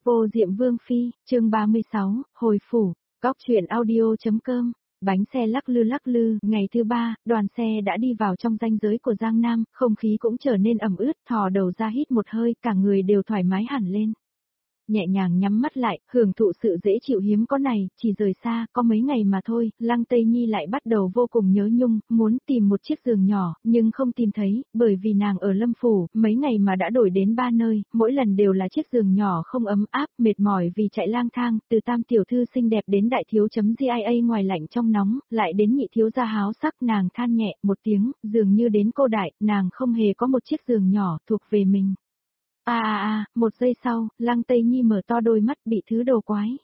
Vô Diệm Vương Phi, chương 36, hồi phủ, cóc truyện audio.com, bánh xe lắc lư, ngày thứ ba, đoàn xe đã đi vào trong ranh giới của Giang Nam, không khí cũng trở nên ẩm ướt, thò đầu ra hít một hơi, cả người đều thoải mái hẳn lên. Nhẹ nhàng nhắm mắt lại, hưởng thụ sự dễ chịu hiếm có này, chỉ rời xa, có mấy ngày mà thôi, Lăng Tây Nhi lại bắt đầu vô cùng nhớ nhung, muốn tìm một chiếc giường nhỏ, nhưng không tìm thấy, bởi vì nàng ở Lâm Phủ, mấy ngày mà đã đổi đến 3 nơi, mỗi lần đều là chiếc giường nhỏ không ấm áp, mệt mỏi vì chạy lang thang, từ tam tiểu thư xinh đẹp đến đại thiếu chấm GIA ngoài lạnh trong nóng, lại đến nhị thiếu gia háo sắc, nàng than nhẹ một tiếng, dường như đến cô đại, nàng không hề có một chiếc giường nhỏ thuộc về mình. Một giây sau, Lăng Tây Nhi mở to đôi mắt bị thứ đồ quái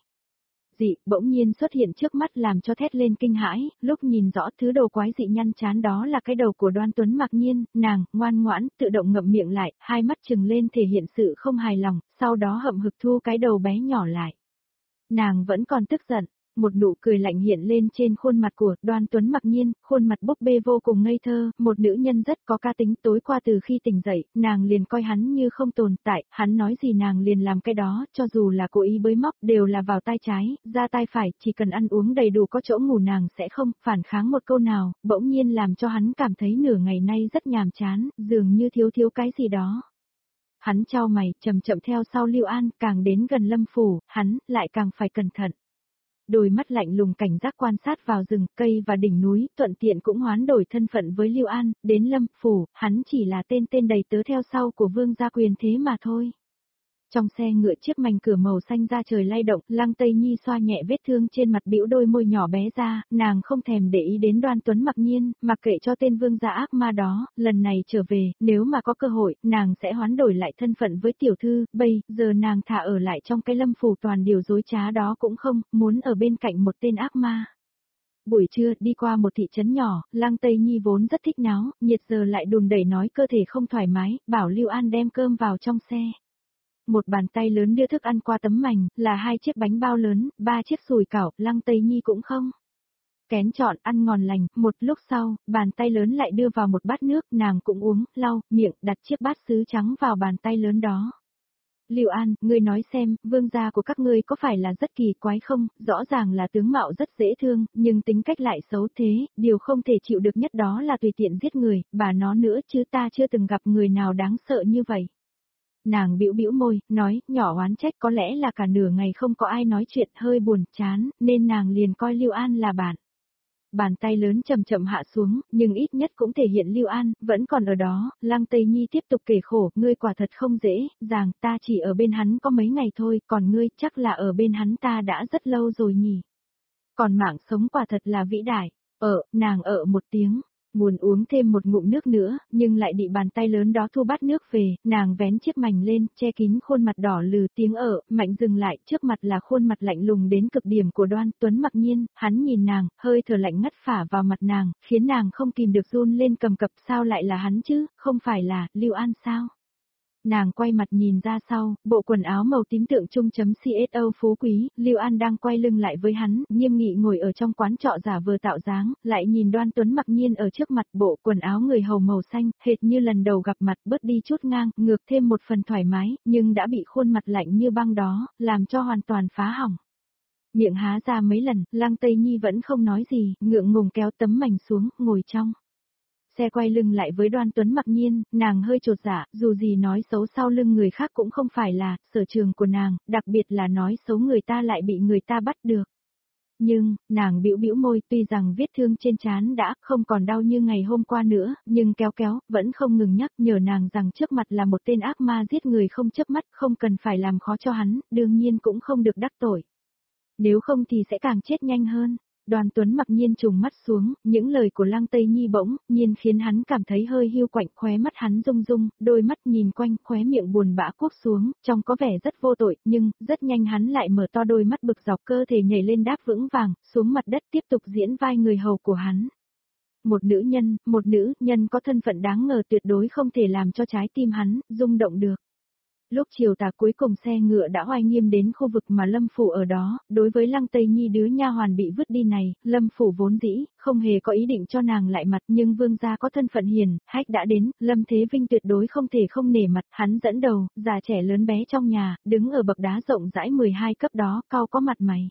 dị bỗng nhiên xuất hiện trước mắt làm cho thét lên kinh hãi, lúc nhìn rõ thứ đồ quái dị nhăn chán đó là cái đầu của Đoan Tuấn Mặc Nhiên, nàng, ngoan ngoãn, tự động ngậm miệng lại, hai mắt trừng lên thể hiện sự không hài lòng, sau đó hậm hực thu cái đầu bé nhỏ lại. Nàng vẫn còn tức giận. Một nụ cười lạnh hiện lên trên khuôn mặt của Đoan Tuấn Mặc Nhiên, khuôn mặt búp bê vô cùng ngây thơ, một nữ nhân rất có cá tính. Tối qua từ khi tỉnh dậy, nàng liền coi hắn như không tồn tại, hắn nói gì nàng liền làm cái đó, cho dù là cố ý bới móc đều là vào tay trái, ra tay phải, chỉ cần ăn uống đầy đủ có chỗ ngủ nàng sẽ không phản kháng một câu nào, bỗng nhiên làm cho hắn cảm thấy nửa ngày nay rất nhàm chán, dường như thiếu cái gì đó. Hắn chau mày, chậm chậm theo sau Lưu An, càng đến gần Lâm Phủ, hắn lại càng phải cẩn thận. Đôi mắt lạnh lùng cảnh giác quan sát vào rừng, cây và đỉnh núi, thuận tiện cũng hoán đổi thân phận với Lưu An, đến Lâm Phủ, hắn chỉ là tên đầy tớ theo sau của Vương gia quyền thế mà thôi. Trong xe ngựa chiếc mảnh cửa màu xanh da trời lay động, Lăng Tây Nhi xoa nhẹ vết thương trên mặt bĩu đôi môi nhỏ bé ra, nàng không thèm để ý đến Đoan Tuấn Mặc Nhiên, mặc kệ cho tên vương gia ác ma đó, lần này trở về, nếu mà có cơ hội, nàng sẽ hoán đổi lại thân phận với tiểu thư, bây giờ nàng thả ở lại trong cái Lâm Phủ toàn điều dối trá đó cũng không, muốn ở bên cạnh một tên ác ma. Buổi trưa, đi qua một thị trấn nhỏ, Lăng Tây Nhi vốn rất thích náo, nhiệt giờ lại đùn đẩy nói cơ thể không thoải mái, bảo Lưu An đem cơm vào trong xe. Một bàn tay lớn đưa thức ăn qua tấm mành, là 2 chiếc bánh bao lớn, 3 chiếc sùi cảo, Lăng Tây Nhi cũng không kén chọn, ăn ngon lành, một lúc sau, bàn tay lớn lại đưa vào một bát nước, nàng cũng uống, lau, miệng, đặt chiếc bát sứ trắng vào bàn tay lớn đó. Lưu An, ngươi nói xem, vương gia của các ngươi có phải là rất kỳ quái không, rõ ràng là tướng mạo rất dễ thương, nhưng tính cách lại xấu thế, điều không thể chịu được nhất đó là tùy tiện giết người, bà nó nữa chứ ta chưa từng gặp người nào đáng sợ như vậy. Nàng bĩu môi, nói, nhỏ oán trách có lẽ là cả nửa ngày không có ai nói chuyện hơi buồn chán, nên nàng liền coi Lưu An là bạn. Bàn tay lớn chậm chậm hạ xuống, nhưng ít nhất cũng thể hiện Lưu An, vẫn còn ở đó, Lăng Tây Nhi tiếp tục kể khổ, ngươi quả thật không dễ, rằng ta chỉ ở bên hắn có mấy ngày thôi, còn ngươi chắc là ở bên hắn ta đã rất lâu rồi nhỉ. Còn mạng sống quả thật là vĩ đại, nàng một tiếng. Muốn uống thêm một ngụm nước nữa, nhưng lại bị bàn tay lớn đó thu bát nước về, nàng vén chiếc mành lên, che kín khuôn mặt đỏ lừ tiếng mạnh dừng lại, trước mặt là khuôn mặt lạnh lùng đến cực điểm của Đoan Tuấn Mặc Nhiên, hắn nhìn nàng, hơi thở lạnh ngắt phả vào mặt nàng, khiến nàng không kìm được run lên cầm cập, sao lại là hắn chứ, không phải là, Lưu An sao? Nàng quay mặt nhìn ra sau, bộ quần áo màu tím tượng Trung.CSO phú quý, Lưu An đang quay lưng lại với hắn, nghiêm nghị ngồi ở trong quán trọ giả vờ tạo dáng, lại nhìn Đoan Tuấn Mặc Nhiên ở trước mặt, bộ quần áo người hầu màu xanh, hệt như lần đầu gặp mặt, bớt đi chút ngang, ngược thêm một phần thoải mái, nhưng đã bị khuôn mặt lạnh như băng đó, làm cho hoàn toàn phá hỏng. Miệng há ra mấy lần, Lăng Tây Nhi vẫn không nói gì, ngượng ngùng kéo tấm mành xuống, ngồi trong. Xe quay lưng lại với Đoan Tuấn Mặc Nhiên, nàng hơi chột dạ, dù gì nói xấu sau lưng người khác cũng không phải là sở trường của nàng, đặc biệt là nói xấu người ta lại bị người ta bắt được. Nhưng, nàng bĩu môi, tuy rằng vết thương trên trán đã không còn đau như ngày hôm qua nữa, nhưng kéo, vẫn không ngừng nhắc nhở nàng rằng trước mặt là một tên ác ma giết người không chớp mắt, không cần phải làm khó cho hắn, đương nhiên cũng không được đắc tội. Nếu không thì sẽ càng chết nhanh hơn. Đoan Tuấn Mặc Nhiên trùng mắt xuống, những lời của Lăng Tây Nhi bỗng nhiên khiến hắn cảm thấy hơi hiu quạnh, khóe mắt hắn rung, đôi mắt nhìn quanh, khóe miệng buồn bã cuốc xuống, trông có vẻ rất vô tội, nhưng rất nhanh hắn lại mở to đôi mắt bực dọc, cơ thể nhảy lên đáp vững vàng, xuống mặt đất tiếp tục diễn vai người hầu của hắn. Một nữ nhân có thân phận đáng ngờ tuyệt đối không thể làm cho trái tim hắn rung động được. Lúc chiều tà cuối cùng xe ngựa đã oai nghiêm đến khu vực mà Lâm Phủ ở đó, đối với Lăng Tây Nhi đứa nha hoàn bị vứt đi này, Lâm Phủ vốn dĩ, không hề có ý định cho nàng lại mặt nhưng vương gia có thân phận hiền, hách đã đến, Lâm Thế Vinh tuyệt đối không thể không nể mặt, hắn dẫn đầu, già trẻ lớn bé trong nhà, đứng ở bậc đá rộng rãi 12 cấp đó, cau có mặt mày.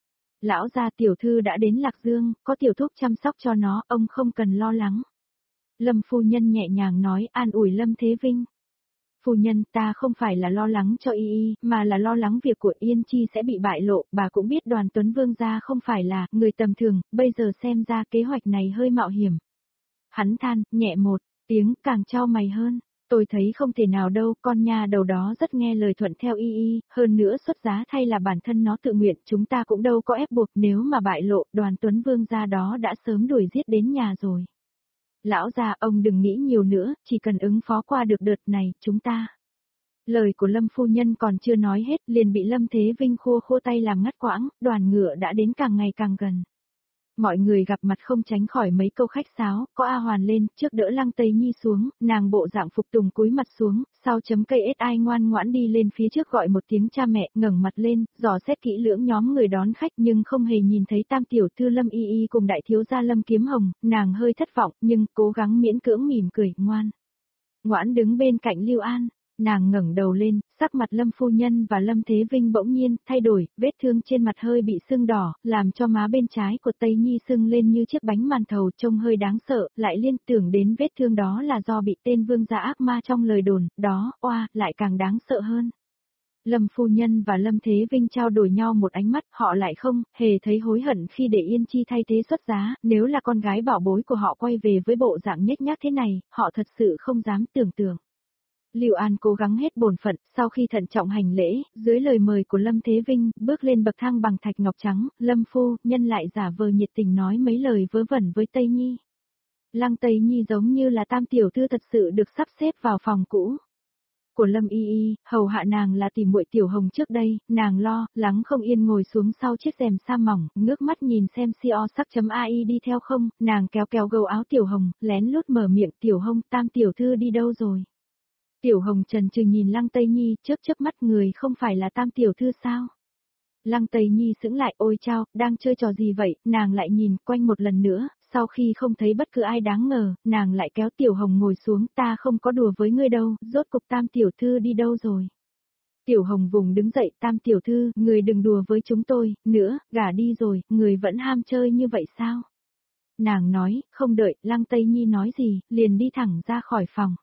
Lão gia tiểu thư đã đến Lạc Dương, có tiểu thúc chăm sóc cho nó, ông không cần lo lắng. Lâm phu nhân nhẹ nhàng nói an ủi Lâm Thế Vinh. Phu nhân, ta không phải là lo lắng cho y, mà là lo lắng việc của Yên Chi sẽ bị bại lộ, bà cũng biết Đoàn Tuấn Vương gia không phải là người tầm thường, bây giờ xem ra kế hoạch này hơi mạo hiểm. Hắn than, nhẹ một tiếng, càng chau mày hơn. Tôi thấy không thể nào đâu, con nha đầu đó rất nghe lời thuận theo y, hơn nữa xuất giá thay là bản thân nó tự nguyện, chúng ta cũng đâu có ép buộc, nếu mà bại lộ, Đoàn Tuấn Vương gia đó đã sớm đuổi giết đến nhà rồi. Lão già, ông đừng nghĩ nhiều nữa, chỉ cần ứng phó qua được đợt này, chúng ta. Lời của Lâm phu nhân còn chưa nói hết, liền bị Lâm Thế Vinh khua khua tay làm ngắt quãng, đoàn ngựa đã đến càng ngày càng gần. Mọi người gặp mặt không tránh khỏi mấy câu khách sáo, có A Hoàn lên, trước đỡ Lăng Tây Nhi xuống, nàng bộ dạng phục tùng cúi mặt xuống, sau chấm cây ết ai ngoan ngoãn đi lên phía trước gọi một tiếng cha mẹ, ngẩng mặt lên, dò xét kỹ lưỡng nhóm người đón khách nhưng không hề nhìn thấy tam tiểu thư Lâm Y Y cùng đại thiếu gia Lâm Kiếm Hồng, nàng hơi thất vọng, nhưng cố gắng miễn cưỡng mỉm cười, ngoan. Ngoãn đứng bên cạnh Lưu An. Nàng ngẩng đầu lên, sắc mặt Lâm phu nhân và Lâm Thế Vinh bỗng nhiên thay đổi, vết thương trên mặt hơi bị sưng đỏ, làm cho má bên trái của Tây Nhi sưng lên như chiếc bánh màn thầu trông hơi đáng sợ, lại liên tưởng đến vết thương đó là do bị tên vương gia ác ma trong lời đồn, đó, oa, lại càng đáng sợ hơn. Lâm phu nhân và Lâm Thế Vinh trao đổi nhau một ánh mắt, họ lại không hề thấy hối hận khi để Yên Chi thay thế xuất giá, nếu là con gái bảo bối của họ quay về với bộ dạng nhếch nhác thế này, họ thật sự không dám tưởng tượng. Lưu An cố gắng hết bổn phận, sau khi thận trọng hành lễ, dưới lời mời của Lâm Thế Vinh, bước lên bậc thang bằng thạch ngọc trắng, Lâm phu nhân lại giả vờ nhiệt tình nói mấy lời vớ vẩn với Tây Nhi. Lăng Tây Nhi giống như là tam tiểu thư thật sự được sắp xếp vào phòng cũ của Lâm Y Y, hầu hạ nàng là tỷ muội Tiểu Hồng trước đây, nàng lo lắng không yên ngồi xuống sau chiếc rèm sa mỏng, ngước mắt nhìn xem CO sắc.ai đi theo không, nàng kéo kéo gầu áo Tiểu Hồng, lén lút mở miệng Tiểu Hồng, tam tiểu thư đi đâu rồi? Tiểu Hồng trần trừ nhìn Lăng Tây Nhi, chớp chớp mắt, người không phải là tam tiểu thư sao? Lăng Tây Nhi sững lại, ôi chao, đang chơi trò gì vậy, nàng lại nhìn quanh một lần nữa, sau khi không thấy bất cứ ai đáng ngờ, nàng lại kéo Tiểu Hồng ngồi xuống, ta không có đùa với ngươi đâu, rốt cục tam tiểu thư đi đâu rồi? Tiểu Hồng vùng đứng dậy, tam tiểu thư, người đừng đùa với chúng tôi, nữa, gả đi rồi, người vẫn ham chơi như vậy sao? Nàng nói, không đợi, Lăng Tây Nhi nói gì, liền đi thẳng ra khỏi phòng.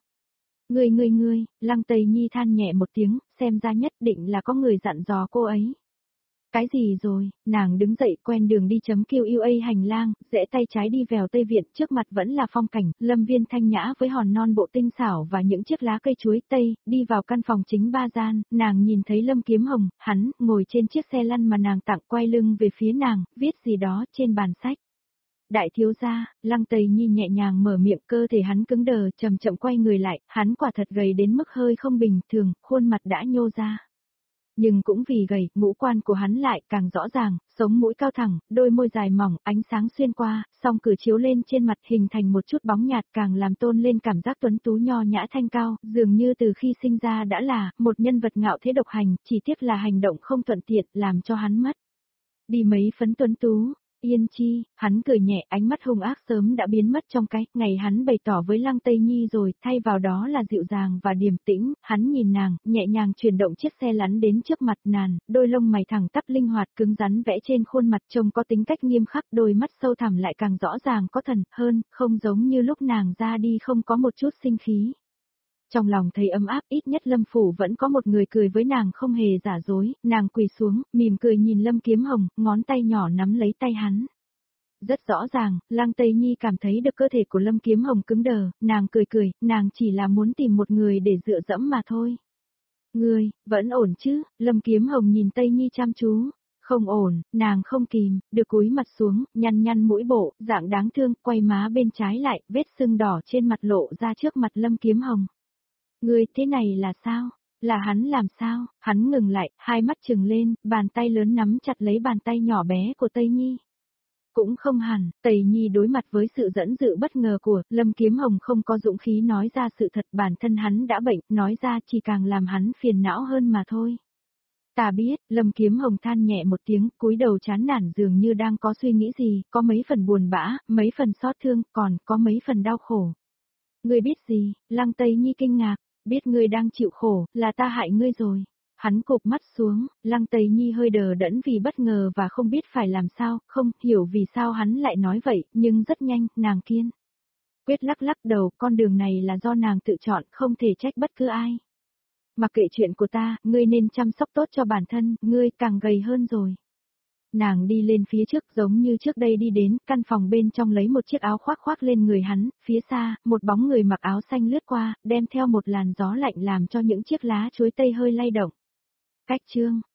Ngươi, Lăng Tây Nhi than nhẹ một tiếng, xem ra nhất định là có người dặn dò cô ấy. Cái gì rồi, nàng đứng dậy quen đường đi chấm QUA hành lang, rẽ tay trái đi vèo Tây Viện, trước mặt vẫn là phong cảnh, lâm viên thanh nhã với hòn non bộ tinh xảo và những chiếc lá cây chuối tây, đi vào căn phòng chính ba gian, nàng nhìn thấy Lâm Kiếm Hồng, hắn, ngồi trên chiếc xe lăn mà nàng tặng quay lưng về phía nàng, viết gì đó trên bàn sách. Đại thiếu gia, Lăng Tây Nhi nhẹ nhàng mở miệng, cơ thể hắn cứng đờ, chậm chậm quay người lại, hắn quả thật gầy đến mức hơi không bình thường, khuôn mặt đã nhô ra. Nhưng cũng vì gầy, ngũ quan của hắn lại càng rõ ràng, sống mũi cao thẳng, đôi môi dài mỏng, ánh sáng xuyên qua, song cử chiếu lên trên mặt hình thành một chút bóng nhạt càng làm tôn lên cảm giác tuấn tú nho nhã thanh cao, dường như từ khi sinh ra đã là một nhân vật ngạo thế độc hành, chỉ tiếc là hành động không thuận tiện làm cho hắn mất đi mấy phấn tuấn tú. Yên Chi, hắn cười nhẹ, ánh mắt hung ác sớm đã biến mất trong cái ngày hắn bày tỏ với Lăng Tây Nhi rồi, thay vào đó là dịu dàng và điềm tĩnh, hắn nhìn nàng, nhẹ nhàng chuyển động chiếc xe lăn đến trước mặt nàng, đôi lông mày thẳng tắp linh hoạt cứng rắn vẽ trên khuôn mặt trông có tính cách nghiêm khắc, đôi mắt sâu thẳm lại càng rõ ràng có thần hơn, không giống như lúc nàng ra đi không có một chút sinh khí. Trong lòng thấy ấm áp, ít nhất Lâm Phủ vẫn có một người cười với nàng không hề giả dối, nàng quỳ xuống, mỉm cười nhìn Lâm Kiếm Hồng, ngón tay nhỏ nắm lấy tay hắn. Rất rõ ràng, Lăng Tây Nhi cảm thấy được cơ thể của Lâm Kiếm Hồng cứng đờ, nàng cười, nàng chỉ là muốn tìm một người để dựa dẫm mà thôi. Ngươi, vẫn ổn chứ, Lâm Kiếm Hồng nhìn Tây Nhi chăm chú. Không ổn, nàng không kìm, được cúi mặt xuống, nhăn mũi bộ, dạng đáng thương, quay má bên trái lại, vết sưng đỏ trên mặt lộ ra trước mặt Lâm Kiếm Hồng. Ngươi, thế này là sao? Là hắn làm sao? Hắn ngừng lại, hai mắt trừng lên, bàn tay lớn nắm chặt lấy bàn tay nhỏ bé của Tây Nhi. Cũng không hẳn, Tây Nhi đối mặt với sự dẫn dụ bất ngờ của Lâm Kiếm Hồng không có dũng khí nói ra sự thật, bản thân hắn đã bệnh, nói ra chỉ càng làm hắn phiền não hơn mà thôi. Ta biết, Lâm Kiếm Hồng than nhẹ một tiếng, cúi đầu chán nản dường như đang có suy nghĩ gì, có mấy phần buồn bã, mấy phần xót thương, còn có mấy phần đau khổ. Ngươi biết gì? Lăng Tây Nhi kinh ngạc, biết ngươi đang chịu khổ, là ta hại ngươi rồi. Hắn cụp mắt xuống, Lăng Tây Nhi hơi đờ đẫn vì bất ngờ và không biết phải làm sao, không hiểu vì sao hắn lại nói vậy, nhưng rất nhanh, nàng kiên quyết lắc lắc đầu, con đường này là do nàng tự chọn, không thể trách bất cứ ai. Mặc kệ chuyện của ta, ngươi nên chăm sóc tốt cho bản thân, ngươi càng gầy hơn rồi. Nàng đi lên phía trước giống như trước đây đi đến, căn phòng bên trong lấy một chiếc áo khoác khoác lên người hắn, phía xa, một bóng người mặc áo xanh lướt qua, đem theo một làn gió lạnh làm cho những chiếc lá chuối tây hơi lay động. Cách chương